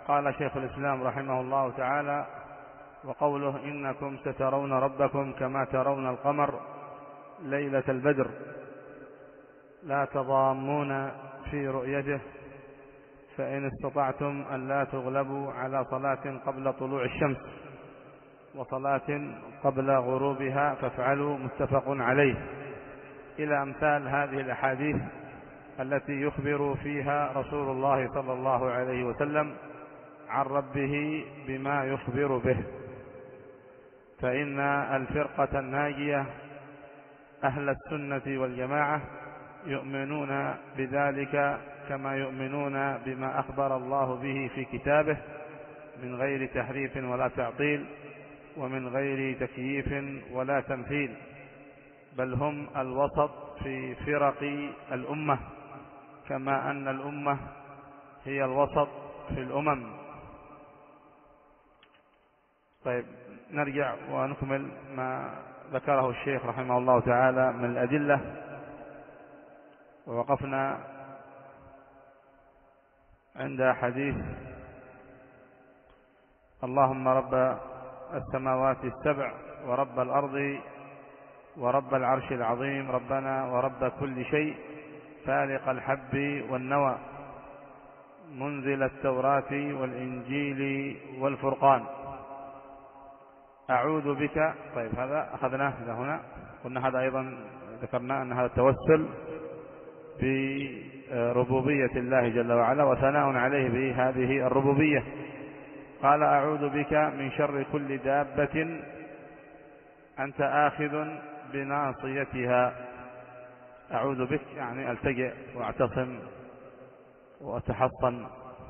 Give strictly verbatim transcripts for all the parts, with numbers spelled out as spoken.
قال شيخ الإسلام رحمه الله تعالى: وقوله إنكم سترون ربكم كما ترون القمر ليلة البدر لا تضامون في رؤيته، فإن استطعتم أن لا تغلبوا على صلاة قبل طلوع الشمس وصلاة قبل غروبها فافعلوا، متفق عليه، إلى أمثال هذه الأحاديث التي يخبر فيها رسول الله صلى الله عليه وسلم عن ربه بما يخبر به. فإن الفرقة الناجية أهل السنة والجماعة يؤمنون بذلك كما يؤمنون بما أخبر الله به في كتابه من غير تحريف ولا تعطيل ومن غير تكييف ولا تمثيل، بل هم الوسط في فرق الأمة، كما أن الأمة هي الوسط في الأمم. طيب، نرجع ونكمل ما ذكره الشيخ رحمه الله تعالى من الأدلة. ووقفنا عند حديث: اللهم رب السماوات السبع ورب الأرض ورب العرش العظيم، ربنا ورب كل شيء، فالق الحب والنوى، منزل التوراة والإنجيل والفرقان، أعوذ بك. طيب، هذا أخذناه إلى هنا. قلنا هذا أيضا ذكرنا أن هذا التوسل بربوبية الله جل وعلا وثناء عليه بهذه الربوبية. قال: أعوذ بك من شر كل دابة أنت آخذ بناصيتها. أعوذ بك يعني ألتجئ وأعتصم وأتحصن.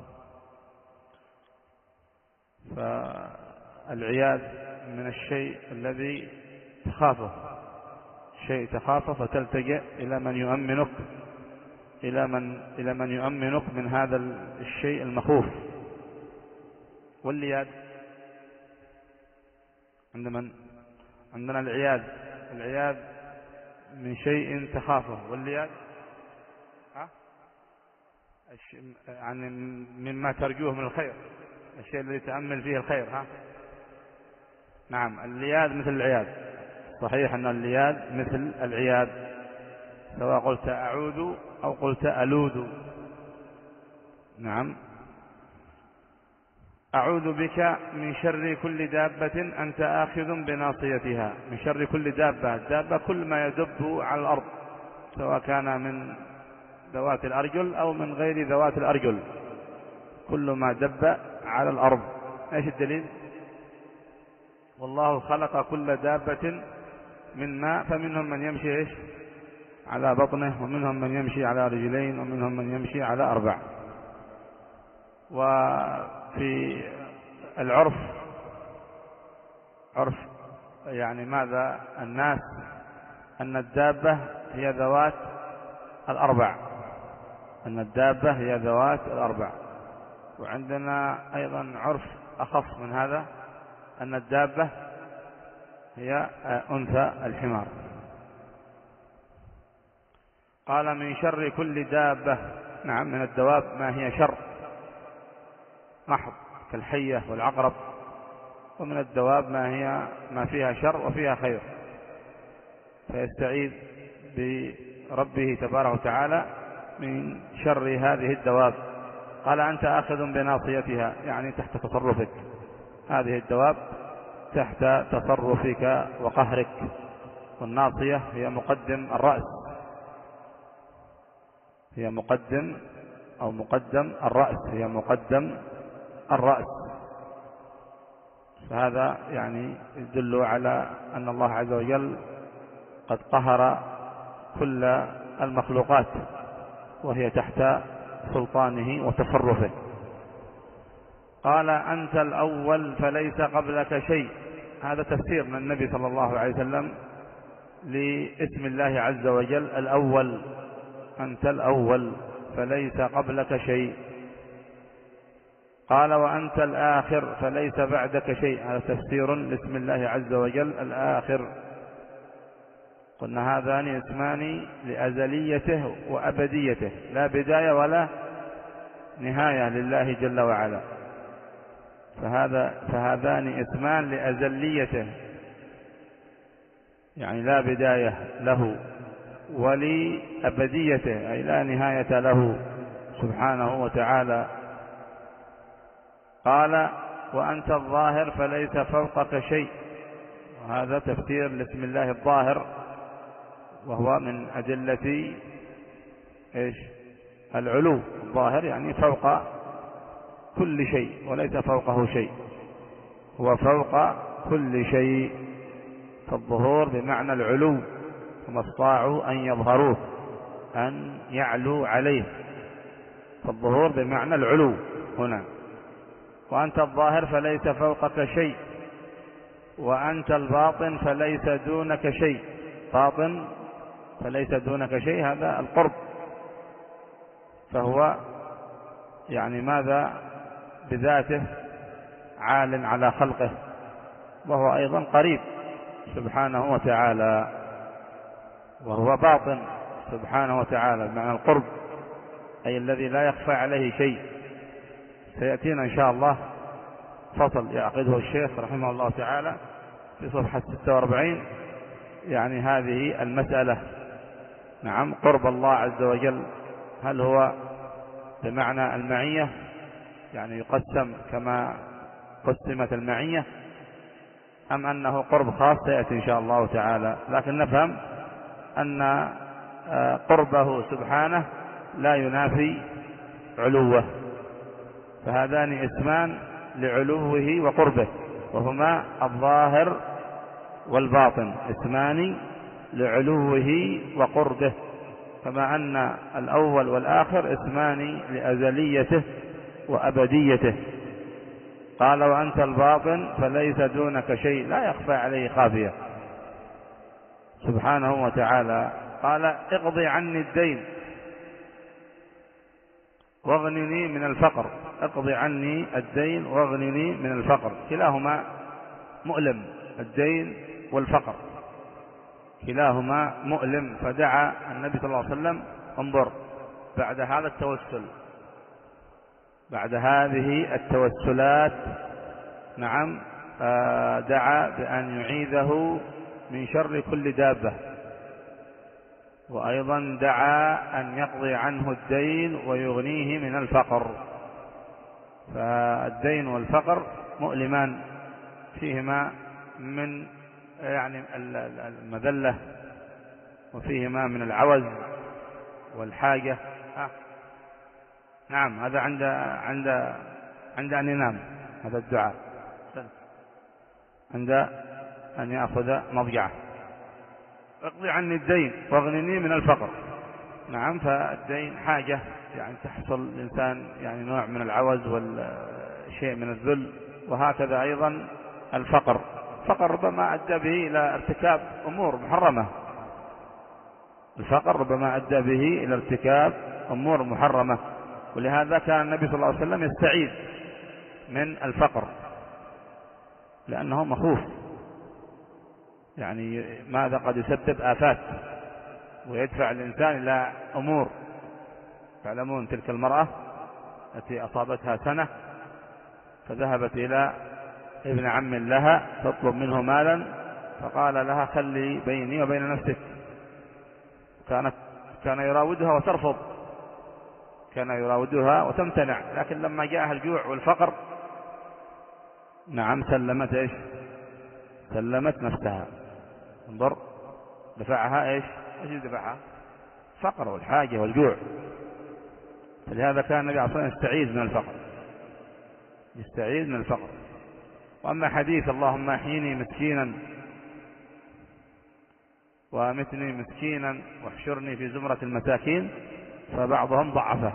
فالعياذ من الشيء الذي تخافه، شيء تخافه فتلتجئ إلى من يؤمنك إلى من إلى من يؤمنك من هذا الشيء المخوف. واللياذ عند من؟ عندنا العياذ العياذ من شيء تخافه، واللياذ ها يعني مما ترجوه من الخير، الشيء الذي تأمل فيه الخير. ها نعم، اللياذ مثل العياذ. صحيح أن اللياذ مثل العياذ، سواء قلت أعوذ أو قلت ألوذ. نعم. أعوذ بك من شر كل دابة أنت آخذ بناصيتها. من شر كل دابة، الدابة كل ما يدب على الأرض، سواء كان من ذوات الأرجل أو من غير ذوات الأرجل، كل ما دب على الأرض. ايش الدليل؟ والله خلق كل دابة من ماء، فمنهم من يمشي ايش على بطنه، ومنهم من يمشي على رجلين، ومنهم من يمشي على أربع. وفي العرف، عرف يعني ماذا الناس، أن الدابة هي ذوات الأربع، أن الدابة هي ذوات الأربع. وعندنا أيضا عرف أخف من هذا، أن الدابة هي أنثى الحمار. قال: من شر كل دابة. نعم، من الدواب ما هي شر محض كالحية والعقرب، ومن الدواب ما هي ما فيها شر وفيها خير، فيستعيذ بربه تبارك وتعالى من شر هذه الدواب. قال: أنت آخذ بناصيتها، يعني تحت تصرفك، هذه الدواب تحت تصرفك وقهرك. والناصية هي مقدم الرأس، هي مقدم أو مقدم الرأس، هي مقدم الرأس. فهذا يعني يدل على أن الله عز وجل قد قهر كل المخلوقات، وهي تحت سلطانه وتصرفه. قال: أنت الأول فليس قبلك شيء. هذا تفسير من النبي صلى الله عليه وسلم لاسم الله عز وجل الأول. أنت الأول فليس قبلك شيء. قال: وأنت الآخر فليس بعدك شيء. هذا تفسير لاسم الله عز وجل الآخر. قلنا هذان اسمان لأزليته وأبديته، لا بداية ولا نهاية لله جل وعلا. فهذا فهذان اسمان لأزليته، يعني لا بداية له، ولأبديته أي لا نهاية له سبحانه وتعالى. قال وأنت الظاهر فليس فوقك شيء، وهذا تفسير لاسم الله الظاهر، وهو من أدلة إيش؟ العلو. الظاهر يعني فوق كل شيء وليس فوقه شيء، هو فوق كل شيء. فالظهور بمعنى العلو، وما استطاعوا أن يظهروه، أن يعلو عليه، فالظهور بمعنى العلو هنا. وأنت الظاهر فليس فوقك شيء، وأنت الباطن فليس دونك شيء. باطن فليس دونك شيء، هذا القرب، فهو يعني ماذا بذاته عال على خلقه، وهو أيضا قريب سبحانه وتعالى، وهو باطن سبحانه وتعالى بمعنى القرب، أي الذي لا يخفى عليه شيء. سيأتينا إن شاء الله فصل يعقده الشيخ رحمه الله تعالى في صفحة ستة وأربعين، يعني هذه المسألة. نعم، قرب الله عز وجل هل هو بمعنى المعية، يعني يقسم كما قسمت المعية، أم أنه قرب خاص؟ سيأتي إن شاء الله تعالى، لكن نفهم أن قربه سبحانه لا ينافي علوه. فهذان اسمان لعلوه وقربه، وهما الظاهر والباطن، اسمان لعلوه وقربه، كما أن الأول والآخر اسمان لأزليته وأبديته. قال وأنت الباطن فليس دونك شيء، لا يخفى عليه خافية سبحانه وتعالى. قال اقضي عني الدين واغنني من الفقر. اقضي عني الدين واغنني من الفقر، كلاهما مؤلم، الدين والفقر كلاهما مؤلم. فدعا النبي صلى الله عليه وسلم، انظر بعد هذا التوسل، بعد هذه التوسلات، نعم، دعا بأن يعيذه من شر كل دابة، وأيضا دعا أن يقضي عنه الدين ويغنيه من الفقر. فالدين والفقر مؤلمان، فيهما من يعني المذلة، وفيهما من العوز والحاجة. آه. نعم، هذا عند عند عند أن ينام، هذا الدعاء عند أن يأخذ مضجعه. اقضي عني الدين واغنني من الفقر. نعم، فالدين حاجة يعني تحصل الإنسان يعني نوع من العوز والشيء من الذل، وهكذا أيضا الفقر. الفقر ربما أدى به إلى ارتكاب أمور محرمة، الفقر ربما أدى به إلى ارتكاب أمور محرمة، ولهذا كان النبي صلى الله عليه وسلم يستعيذ من الفقر، لأنه مخوف، يعني ماذا قد يسبب آفات ويدفع الإنسان إلى أمور. تعلمون تلك المرأة التي أصابتها سنة، فذهبت إلى ابن عم لها تطلب منه مالا، فقال لها خلي بيني وبين نفسك. كانت كان يراودها وترفض، كان يراودها وتمتنع، لكن لما جاءها الجوع والفقر، نعم، سلمت ايش؟ سلمت نفسها. انظر، دفعها ايش؟ ايش دفعها؟ الفقر والحاجة والجوع. فلهذا كان النبي عليه الصلاة والسلام يستعيذ من الفقر، يستعيذ من الفقر. وأما حديث اللهم احيني مسكينا وامتني مسكينا واحشرني في زمرة المساكين، فبعضهم ضعفه،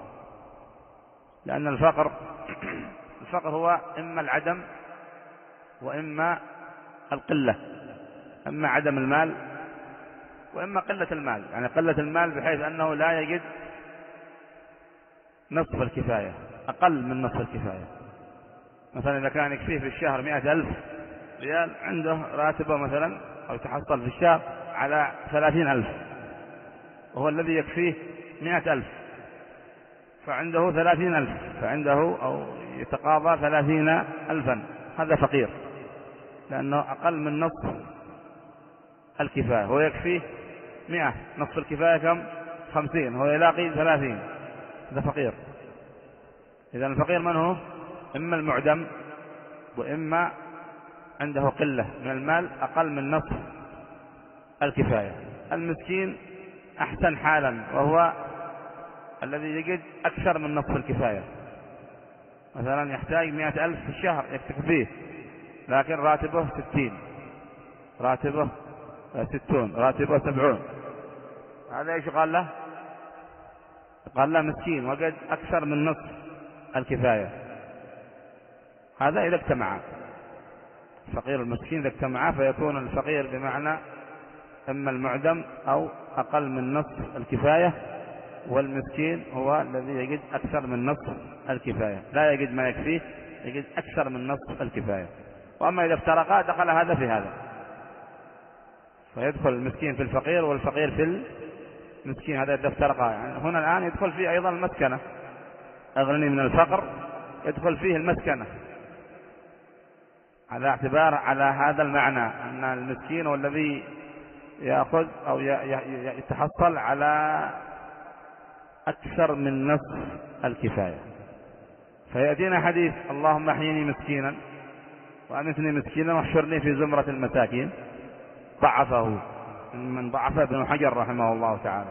لأن الفقر الفقر هو إما العدم وإما القلة، إما عدم المال وإما قلة المال. يعني قلة المال بحيث أنه لا يجد نصف الكفاية، أقل من نصف الكفاية. مثلا إذا كان يكفيه في الشهر مئة ألف ريال، عنده راتبه مثلا أو تحصل في الشهر على ثلاثين ألف، وهو الذي يكفيه مئة ألف، فعنده ثلاثين ألف، فعنده أو يتقاضى ثلاثين ألفا، هذا فقير، لأنه أقل من نصف الكفاية، هو يكفيه مئة، نصف الكفاية كم؟ خمسين، هو يلاقي ثلاثين، هذا فقير. إذن الفقير من هو؟ إما المعدم، وإما عنده قلة من المال أقل من نصف الكفاية. المسكين أحسن حالا، وهو الذي يجد أكثر من نصف الكفاية، مثلا يحتاج مئة ألف في الشهر يكتفيه، لكن راتبه ستين، راتبه ستون، راتبه سبعون، هذا ايش قال له؟ قال له مسكين وجد أكثر من نصف الكفاية. هذا إذا اجتمع الفقير والمسكين، إذا اجتمعا فيكون الفقير بمعنى إما المعدم أو أقل من نصف الكفاية، والمسكين هو الذي يجد أكثر من نصف الكفاية، لا يجد ما يكفيه، يجد أكثر من نصف الكفاية. وأما إذا افترقا دخل هذا في هذا، فيدخل المسكين في الفقير والفقير في المسكين، هذا إذا افترقا. يعني هنا الآن يدخل فيه أيضا المسكنة، أغني من الفقر يدخل فيه المسكنة، على اعتبار على هذا المعنى أن المسكين هو الذي يأخذ أو يتحصل على أكثر من نصف الكفاية. فيأتينا حديث اللهم احيني مسكينا وأمتني مسكينا واحشرني في زمرة المساكين، ضعفه من ضعف ابن حجر رحمه الله تعالى.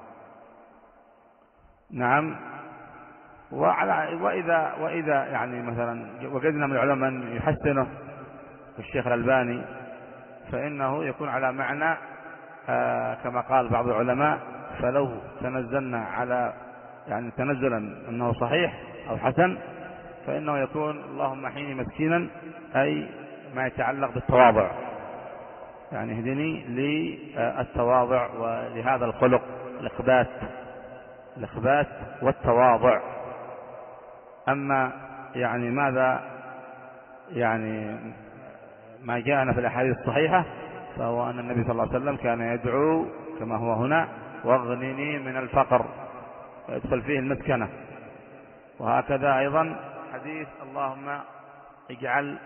نعم. وعلى وإذا وإذا يعني مثلا وجدنا من العلماء من يحسنه الشيخ الألباني، فإنه يكون على معنى آه كما قال بعض العلماء، فلو تنزلنا على يعني تنزلا أنه صحيح أو حسن، فإنه يكون اللهم احيني مسكينا، أي ما يتعلق بالتواضع، يعني اهدني للتواضع ولهذا الخلق، الإخبات الإخبات والتواضع. أما يعني ماذا يعني ما جاءنا في الأحاديث الصحيحة، فهو أن النبي صلى الله عليه وسلم كان يدعو كما هو هنا واغنني من الفقر، ويدخل فيه المسكنة. وهكذا أيضا حديث اللهم اجعل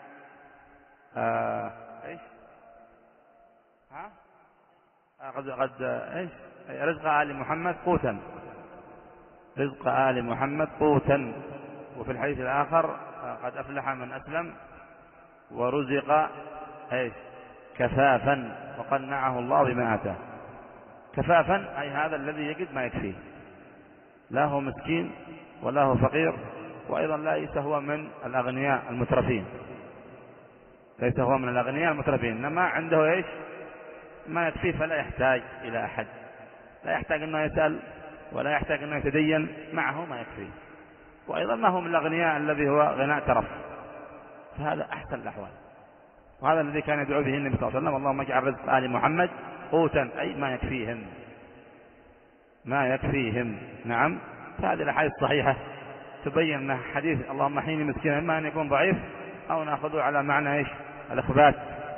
آه ايش ها قد قد ايش رزق آل محمد قوتا، رزق آل محمد قوتا. وفي الحديث الآخر قد أفلح من أسلم ورزق ايش كفافا وقنعه الله بما آتاه. كفافا أي هذا الذي يجد ما يكفيه، لا هو مسكين ولا هو فقير، وأيضا ليس هو من الأغنياء المترفين، ليس هو من الأغنياء المترفين، إنما عنده إيش ما يكفيه، فلا يحتاج إلى أحد، لا يحتاج أنه يسأل ولا يحتاج أنه يتدين، معه ما يكفيه. وأيضا ما هو من الأغنياء الذي هو غناء ترف، فهذا أحسن الأحوال. وهذا الذي كان يدعو به النبي صلى الله عليه وسلم اللهم اجعل رزق آل محمد قوتا، أي ما يكفيهم، ما يكفيهم. نعم. فهذه الأحاديث الصحيحة تبين أن حديث اللهم احيني مسكينا إما أن يكون ضعيف أو نأخذه على معنى إيش الإخبات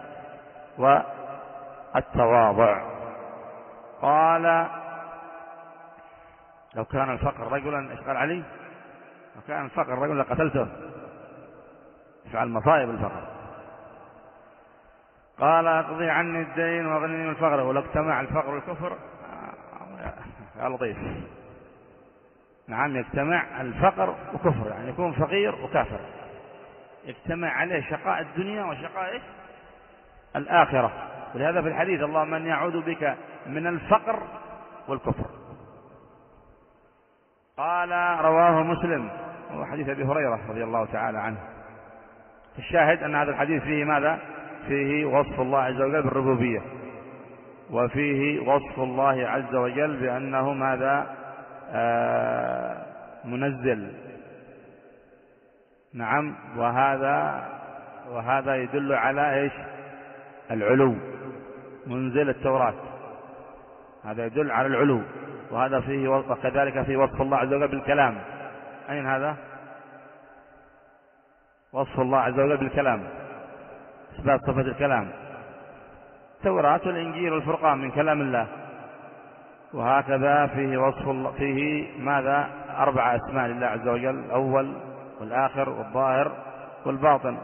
والتواضع. قال لو كان الفقر رجلا إيش قال علي؟ لو كان الفقر رجلا لقتلته، فعل مصائب الفقر. قال اقضي عني الدين واغنني من الفقر، ولو اجتمع الفقر والكفر يا لطيف. نعم، يجتمع الفقر وكفر، يعني يكون فقير وكافر، يجتمع عليه شقاء الدنيا وشقاء إيش الآخرة. ولهذا في الحديث اللهم من يعوذ بك من الفقر والكفر. قال رواه مسلم، هو حديث أبي هريرة رضي الله تعالى عنه. الشاهد أن هذا الحديث فيه ماذا؟ فيه وصف الله عز وجل بالربوبية، وفيه وصف الله عز وجل بأنه ماذا؟ آه منزل. نعم. وهذا وهذا يدل على إيش العلو، منزل التوراة، هذا يدل على العلو. وهذا فيه وكذلك فيه وصف الله عز وجل بالكلام. أين هذا؟ وصف الله عز وجل بالكلام، إثبات صفة الكلام. التوراة والإنجيل والفرقان من كلام الله. وهكذا فيه وصف الله، فيه ماذا؟ أربع أسماء لله عز وجل. أول والآخر والظاهر والباطن.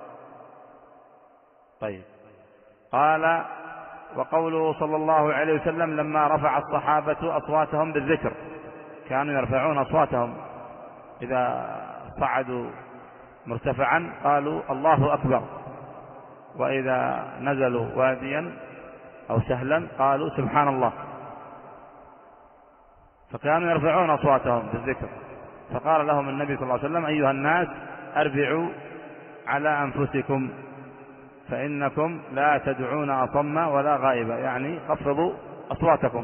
طيب، قال: وقوله صلى الله عليه وسلم لما رفع الصحابة أصواتهم بالذكر، كانوا يرفعون أصواتهم إذا صعدوا مرتفعا قالوا الله أكبر، وإذا نزلوا واديا أو سهلا قالوا سبحان الله، فكانوا يرفعون أصواتهم بالذكر. فقال لهم النبي صلى الله عليه وسلم: أيها الناس أربعوا على أنفسكم فإنكم لا تدعون أصم ولا غائبا، يعني خفضوا أصواتكم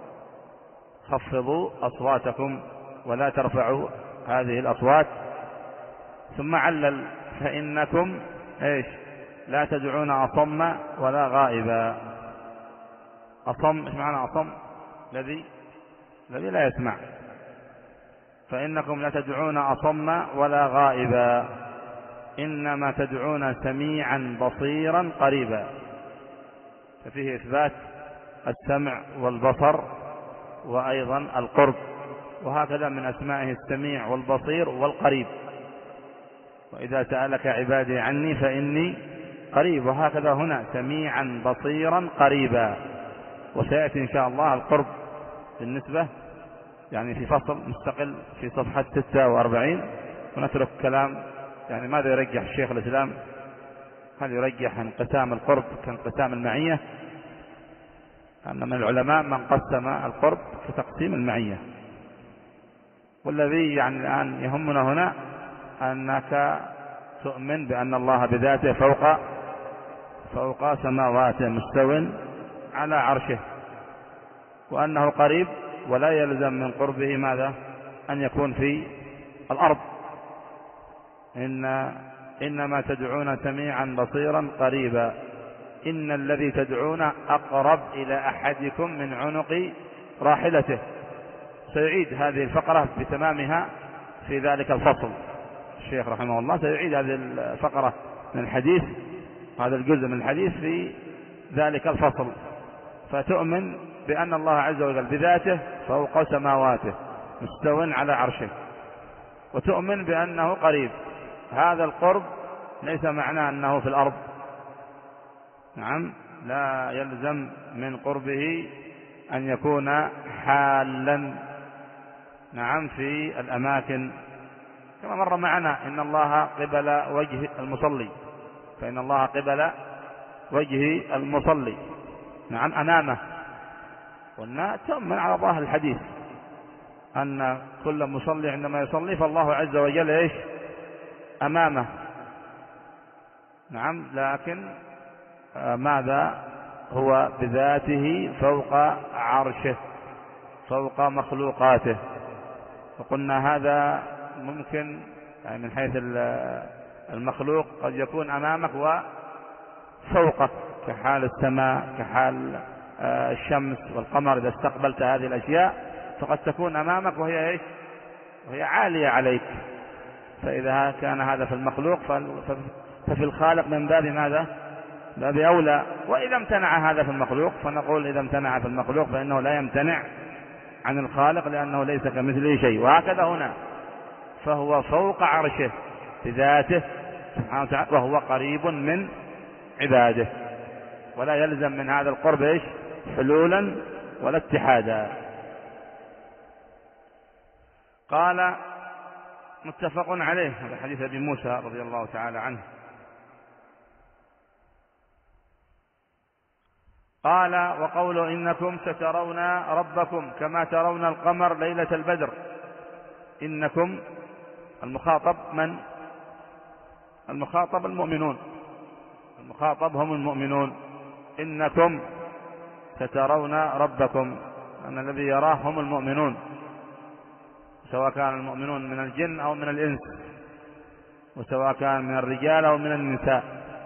خفضوا أصواتكم ولا ترفعوا هذه الأصوات. ثم علل: فإنكم إيش؟ لا تدعون أصم ولا غائبا. أصم إيش معنى أصم؟ الذي الذي لا يسمع. فإنكم لا تدعون أصم ولا غائبا، إنما تدعون سميعا بصيرا قريبا. ففيه إثبات السمع والبصر وأيضا القرب، وهكذا من أسمائه السميع والبصير والقريب. وإذا سألك عبادي عني فإني قريب، وهكذا هنا سميعا بصيرا قريبا. وسيأتي إن شاء الله القرب بالنسبة يعني في فصل مستقل في صفحة ستة وأربعين، ونترك كلام يعني ماذا يرجح الشيخ الإسلام، هل يرجح انقسام القرب كانقسام المعية؟ أن من العلماء من قسم القرب كتقسيم المعية. والذي يعني الآن يهمنا هنا أنك تؤمن بأن الله بذاته فوق فوق سماواته مستو على عرشه، وأنه قريب ولا يلزم من قربه ماذا؟ أن يكون في الأرض. إن إنما تدعون سميعا بصيرا قريبا، إن الذي تدعون أقرب إلى أحدكم من عنق راحلته. سيعيد هذه الفقرة بتمامها في ذلك الفصل. الشيخ رحمه الله سيعيد هذه الفقرة من الحديث، هذا الجزء من الحديث في ذلك الفصل. فتؤمن بأن الله عز وجل بذاته فوق سماواته مستو على عرشه، وتؤمن بأنه قريب. هذا القرب ليس معناه أنه في الأرض، نعم، لا يلزم من قربه أن يكون حالا، نعم، في الأماكن. كما مر معنا إن الله قبل وجه المصلي، فإن الله قبل وجه المصلي، نعم، أمامه. قلنا تؤمن على ظاهر الحديث أن كل مصلي عندما يصلي فالله عز وجل إيش؟ أمامه، نعم، لكن ماذا؟ هو بذاته فوق عرشه فوق مخلوقاته. وقلنا هذا ممكن يعني من حيث المخلوق قد يكون أمامك وفوقك، كحال السماء، كحال الشمس والقمر. إذا استقبلت هذه الأشياء فقد تكون أمامك وهي إيش؟ وهي عالية عليك. فإذا كان هذا في المخلوق ففي الخالق من باب ماذا؟ باب أولى. وإذا امتنع هذا في المخلوق فنقول إذا امتنع في المخلوق فإنه لا يمتنع عن الخالق، لأنه ليس كمثله شيء. وهكذا هنا، فهو فوق عرشه بذاته سبحانه وتعالى، وهو قريب من عباده، ولا يلزم من هذا القرب إيش؟ حلولا ولا اتحادا. قال متفق عليه، هذا حديث أبي موسى رضي الله تعالى عنه. قال: وقوله إنكم سترون ربكم كما ترون القمر ليلة البدر. إنكم المخاطب من؟ المخاطب المؤمنون، المخاطب هم المؤمنون. إنكم سترون ربكم، أن الذي يراه هم المؤمنون، سواء كان المؤمنون من الجن أو من الإنس، وسواء كان من الرجال أو من النساء،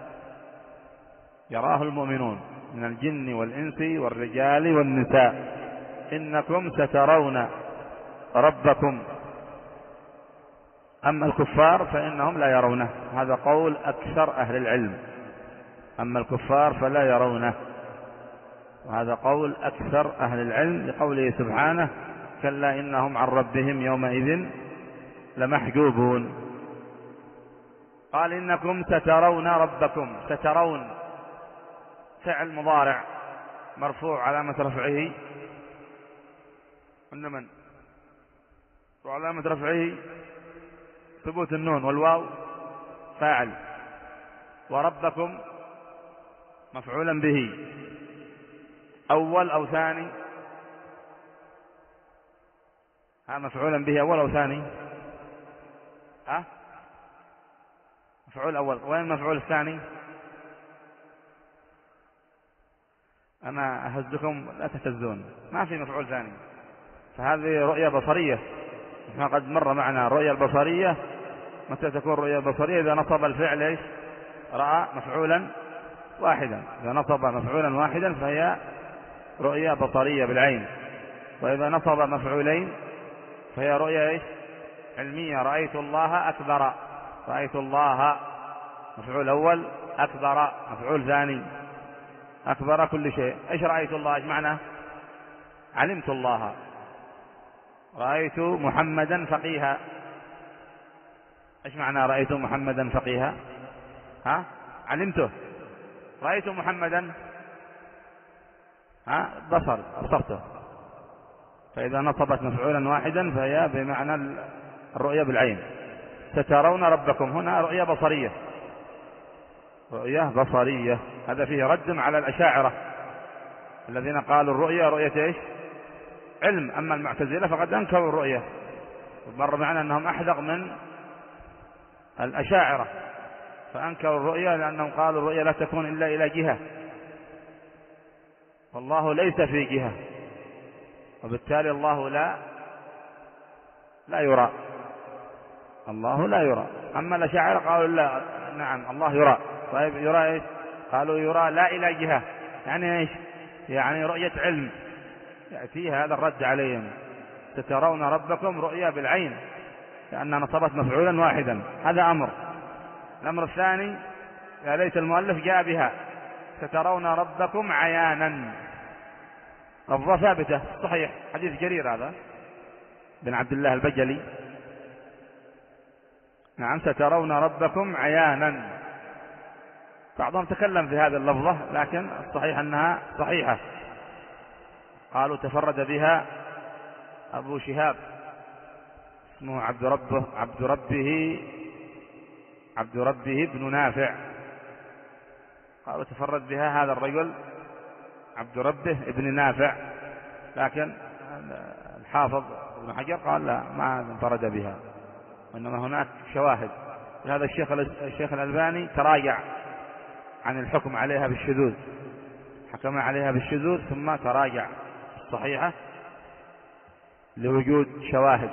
يراه المؤمنون من الجن والإنس والرجال والنساء. إنكم سترون ربكم. أما الكفار فإنهم لا يرونه، هذا قول أكثر أهل العلم. أما الكفار فلا يرونه، وهذا قول أكثر أهل العلم، لقوله سبحانه: كلا إنهم عن ربهم يومئذ لمحجوبون. قال إنكم سترون ربكم. سترون فعل مضارع مرفوع علامة رفعه عند من؟ وعلامة رفعه ثبوت النون، والواو فاعل، وربكم مفعولا به أول أو ثاني؟ ها مفعولا به أول أو ثاني؟ ها مفعول أول. وين المفعول الثاني؟ أنا أهزكم لا تهتزون، ما في مفعول ثاني. فهذه رؤية بصرية، ما قد مر معنا الرؤية البصرية. متى تكون رؤية بصرية؟ إذا نصب الفعل إيش؟ رأى مفعولا واحدا. إذا نصب مفعولا واحدا فهي رؤية بصرية بالعين. وإذا نصب مفعولين فهي رؤية إيش؟ علمية. رأيت الله أكبر. رأيت الله مفعول أول، أكبر مفعول ثاني. أكبر كل شيء. إيش رأيت الله؟ إيش معنى؟ علمت الله. رأيت محمدا فقيها. إيش معنى رأيت محمدا فقيها؟ ها علمته. رأيت محمدا ها بصر، أبصرته. فإذا نصبت مفعولا واحدا فهي بمعنى الرؤية بالعين. سترون ربكم هنا رؤية بصرية، رؤية بصرية. هذا فيه رد على الأشاعرة الذين قالوا الرؤية رؤية إيش؟ علم. أما المعتزلة فقد أنكروا الرؤية، مر معنا أنهم أحدق من الأشاعرة، فأنكروا الرؤية لأنهم قالوا الرؤية لا تكون إلا إلى جهة، والله ليس في جهة، وبالتالي الله لا لا يرى. الله لا يرى. أما الأشاعرة قالوا لا، نعم الله يرى. طيب يرى إيش؟ قالوا يرى لا إلى جهة. يعني إيش؟ يعني رؤية علم. يأتيها هذا الرد عليهم. سترون ربكم رؤيا بالعين لأن نصبت مفعولا واحدا. هذا أمر. الأمر الثاني يا ليت المؤلف جاء بها. سترون ربكم عيانا. لفظة ثابتة صحيح، حديث جرير هذا بن عبد الله البجلي. نعم سترون ربكم عيانا. بعضهم تكلم في هذه اللفظة لكن الصحيح أنها صحيحة. قالوا تفرد بها أبو شهاب اسمه عبد ربه عبد ربه عبد ربه بن نافع. قالوا تفرد بها هذا الرجل عبد ربه ابن نافع، لكن الحافظ ابن حجر قال لا ما انفرد بها، وإنما هناك شواهد. هذا الشيخ الشيخ الألباني تراجع عن الحكم عليها بالشذوذ، حكم عليها بالشذوذ ثم تراجع الصحيحة لوجود شواهد،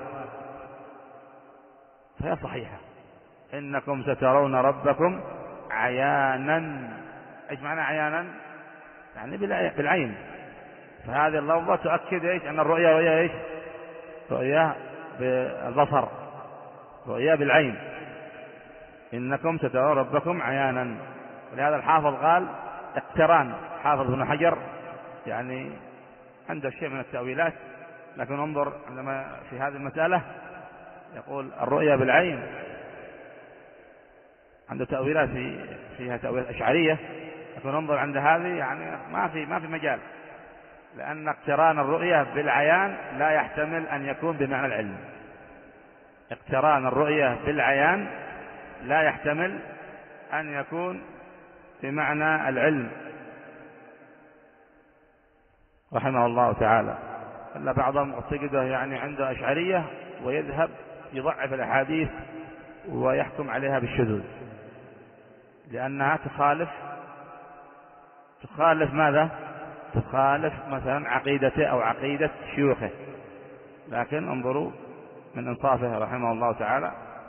فهي صحيحة. إنكم سترون ربكم عيانا. إيش معنى عيانا؟ يعني بالعين. فهذه اللفظة تؤكد إيش؟ أن الرؤية رؤية إيش؟ رؤية بالبصر، رؤية بالعين. إنكم سترون ربكم عيانا. ولهذا الحافظ قال اقتران. حافظ ابن حجر يعني عنده شيء من التأويلات، لكن انظر عندما في هذه المسألة يقول الرؤية بالعين عنده تأويلات في فيها تأويلات أشعرية، لكن انظر عند هذه يعني ما في ما في مجال، لأن اقتران الرؤية بالعيان لا يحتمل أن يكون بمعنى العلم. اقتران الرؤية بالعيان لا يحتمل أن يكون بمعنى العلم رحمه الله تعالى. إلا بعضهم معتقده يعني عنده أشعرية ويذهب يضعف الأحاديث ويحكم عليها بالشذوذ، لأنها تخالف تخالف ماذا؟ تخالف مثلا عقيدته أو عقيدة شيوخه. لكن انظروا من إنصافه رحمه الله تعالى،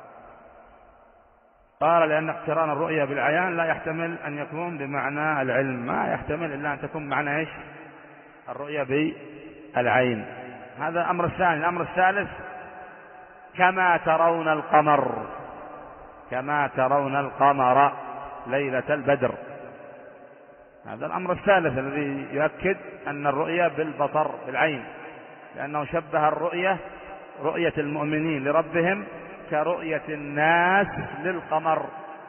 قال لأن اقتران الرؤية بالعيان لا يحتمل أن يكون بمعنى العلم، ما يحتمل إلا أن تكون معنى إيش؟ الرؤية بالعين. هذا الأمر الثاني. الأمر الثالث كما ترون القمر، كما ترون القمر ليلة البدر. هذا الأمر الثالث الذي يؤكد أن الرؤية بالبصر بالعين، لأنه شبه الرؤية رؤية المؤمنين لربهم كرؤية الناس للقمر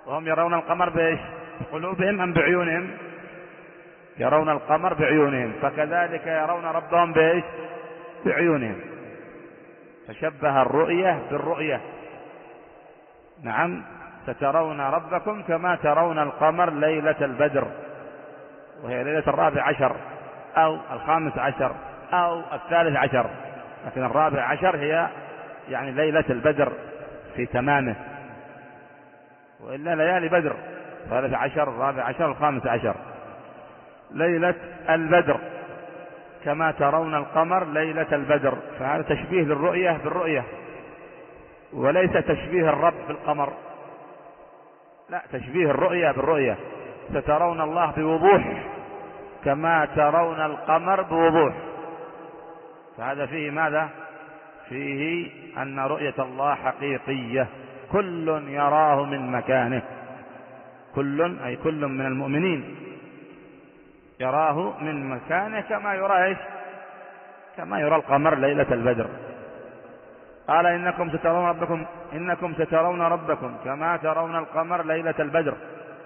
وهم يرون القمر بإيش؟ بقلوبهم أم بعيونهم؟ يرون القمر بعيونهم، فكذلك يرون ربهم بإيش؟ بعيونهم. فشبه الرؤية بالرؤية. نعم، سترون ربكم كما ترون القمر ليلة البدر، وهي ليلة الرابع عشر أو الخامس عشر أو الثالث عشر، لكن الرابع عشر هي يعني ليلة البدر في تمامه، وإلا ليالي بدر ثالث عشر الرابع عشر الخامس عشر. ليلة البدر كما ترون القمر ليلة البدر، فهذا تشبيه للرؤية بالرؤية، وليس تشبيه الرب بالقمر، لا، تشبيه الرؤية بالرؤية. سترون الله بوضوح كما ترون القمر بوضوح. فهذا فيه ماذا؟ فيه أن رؤية الله حقيقية، كل يراه من مكانه، كل أي كل من المؤمنين يراه من مكانه كما يرى إيش؟ كما يرى القمر ليلة البدر. قال إنكم سترون ربكم إنكم سترون ربكم كما ترون القمر ليلة البدر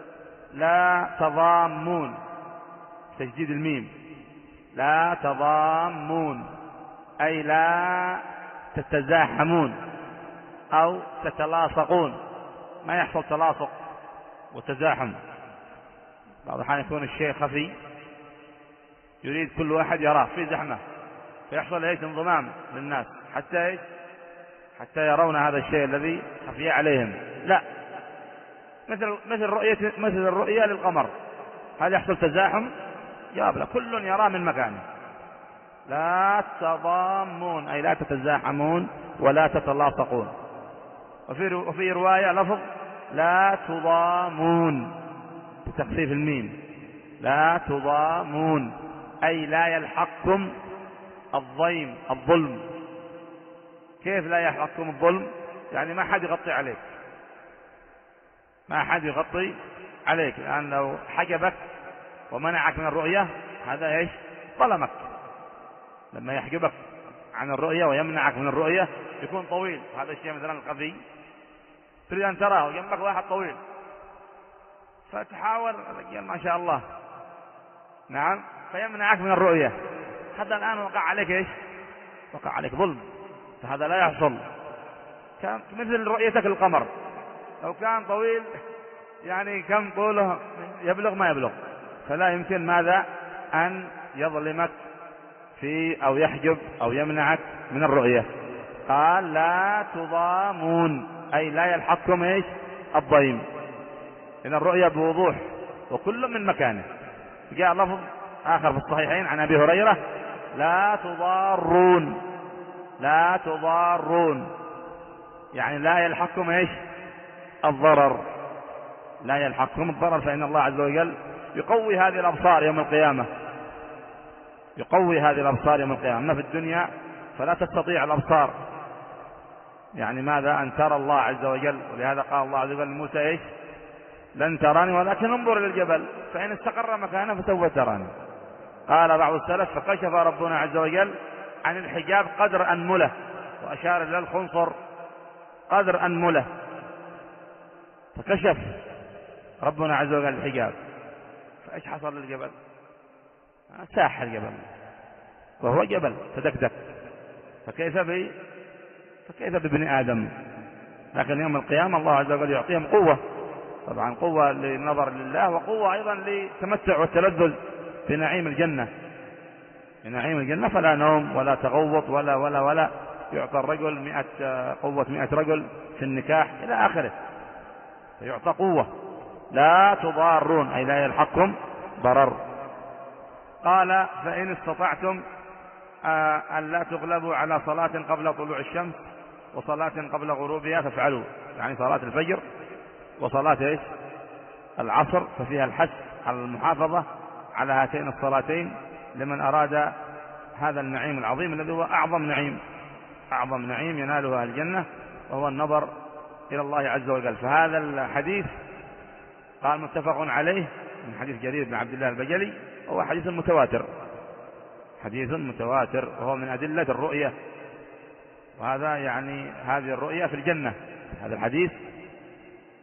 لا تضامون، تشديد الميم، لا تضامون أي لا تتزاحمون أو تتلاصقون، ما يحصل تلاصق وتزاحم. بعض الأحيان يكون الشيء خفي يريد كل واحد يراه في زحمة، فيحصل ايش؟ انضمام للناس حتى ايش؟ حتى يرون هذا الشيء الذي خفي عليهم. لا، مثل مثل رؤية مثل الرؤية للقمر، هل يحصل تزاحم؟ جواب لا، كل يراه من مكانه. لا تضامون أي لا تتزاحمون ولا تتلاصقون. وفي وفي رواية لفظ لا تضامون بتخفيف الميم، لا تضامون أي لا يلحقكم الضيم الظلم. كيف لا يلحقكم الظلم؟ يعني ما حد يغطي عليك، ما حد يغطي عليك، لأن لو حجبك ومنعك من الرؤية هذا ايش؟ ظلمك. لما يحجبك عن الرؤية ويمنعك من الرؤية يكون طويل، هذا الشيء مثلا القذي تريد أن تراه جنبك واحد طويل فتحاول ما شاء الله، نعم، فيمنعك من الرؤية. هذا الآن وقع عليك ايش؟ وقع عليك ظلم، فهذا لا يحصل. كان مثل رؤيتك للقمر، لو كان طويل يعني كم طوله يبلغ ما يبلغ، فلا يمكن ماذا؟ أن يظلمك في أو يحجب أو يمنعك من الرؤية. قال لا تضامون أي لا يلحقكم ايش؟ الضيم. إن الرؤية بوضوح وكل من مكانه. جاء لفظ آخر في الصحيحين عن أبي هريرة لا تضارون، لا تضارون يعني لا يلحقكم ايش؟ الضرر، لا يلحقكم الضرر. فإن الله عز وجل يقوي هذه الأبصار يوم القيامة، يقوي هذه الأبصار يوم القيامة. أما في الدنيا فلا تستطيع الأبصار يعني ماذا؟ أن ترى الله عز وجل. ولهذا قال الله عز وجل لموسى ايش؟ لن تراني ولكن انظر للجبل فإن استقر مكانه فسوف تراني. قال بعض السلف فكشف ربنا عز وجل عن الحجاب قدر أنملة، وأشار إلى الخنصر قدر أنملة، فكشف ربنا عز وجل الحجاب. فإيش حصل للجبل؟ ساح الجبل وهو جبل تدكدك، فكيف بي فكيف بابن آدم؟ لكن يوم القيامة الله عز وجل يعطيهم قوة، طبعا قوة للنظر لله، وقوة أيضا للتمتع والتلذذ في نعيم الجنة. في نعيم الجنة فلا نوم ولا تغوط ولا ولا ولا يعطى الرجل مئة قوة مئة رجل في النكاح إلى آخره، فيعطى قوة. لا تضارون أي لا يلحقكم ضرر. قال فإن استطعتم أن لا تغلبوا على صلاة قبل طلوع الشمس وصلاة قبل غروبها فافعلوا، يعني صلاة الفجر وصلاة ايش؟ العصر، ففيها الحث على المحافظة على هاتين الصلاتين لمن أراد هذا النعيم العظيم الذي هو أعظم نعيم، أعظم نعيم يناله الجنة، وهو النظر إلى الله عز وجل. فهذا الحديث قال متفق عليه من حديث جرير بن عبد الله البجلي، وهو حديث متواتر، حديث متواتر، وهو من أدلة الرؤية. وهذا يعني هذه الرؤية في الجنة، هذا الحديث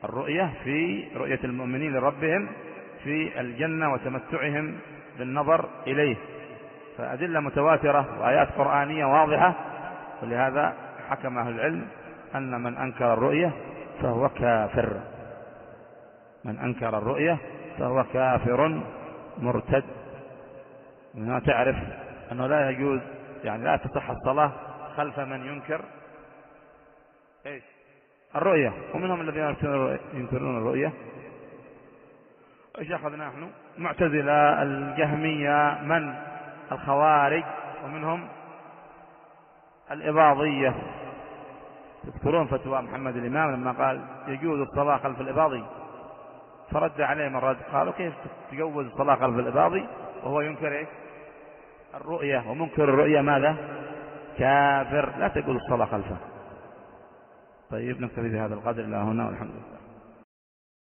الرؤية في رؤية المؤمنين لربهم في الجنة وتمتعهم بالنظر إليه، فأدلة متواترة وآيات قرآنية واضحة، ولهذا حكم أهل العلم أن من أنكر الرؤية فهو كافر، من أنكر الرؤية فهو كافر مرتد. من هنا تعرف أنه لا يجوز، يعني لا تصح الصلاة خلف من ينكر إيش؟ الرؤية. ومنهم الذين ينكرون الرؤية. إيش أخذنا نحن؟ معتزلة، الجهمية، من الخوارج، ومنهم الإباضية. تذكرون فتوى محمد الإمام لما قال يجوز الصلاة خلف الإباضي، فرد عليهم الرد قالوا كيف تجوز الصلاة خلف الإباضي وهو ينكر إيه؟ الرؤية، ومنكر الرؤية ماذا؟ كافر، لا تقول الصلاة خلفه. طيب نكتفي بهذا القدر إلى هنا والحمد لله.